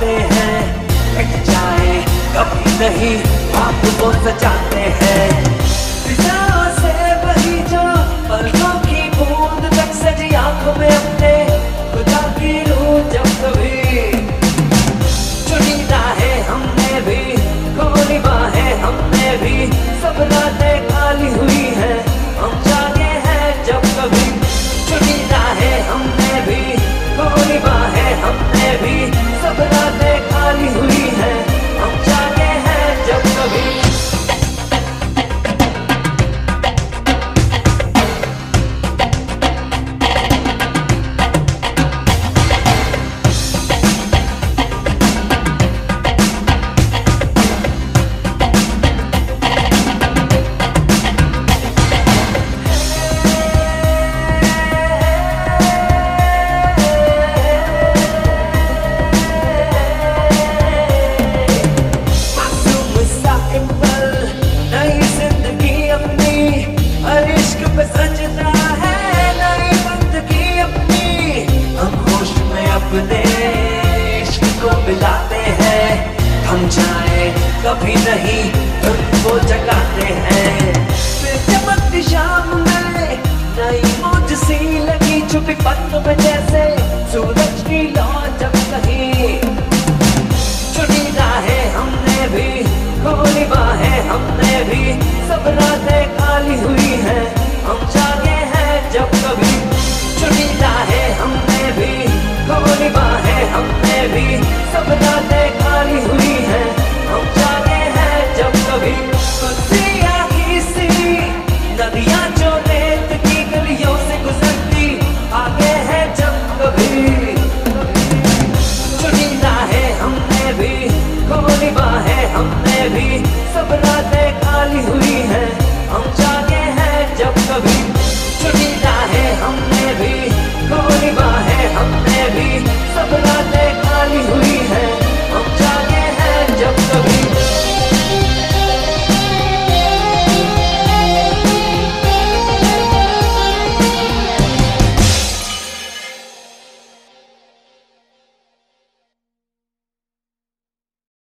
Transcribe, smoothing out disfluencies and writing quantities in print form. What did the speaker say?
बुलाते हैं, मिट जाए कभी नहीं आप वो सजाते हैं। फिजाओं से बही जो पलकों की बूंद तक सजी आंखों में अपने खुदा की रूह जब कभी चुनीदा है हमने भी, गोली बाहें हमने भी, सब रातें खाली हुई है हम जागे हैं जब कभी। चुनीदा है हमने भी, गोली बाहें हमने भी, सब रातें खाली हुई है हम जागे हैं जब कभी। हम जाए कभी नहीं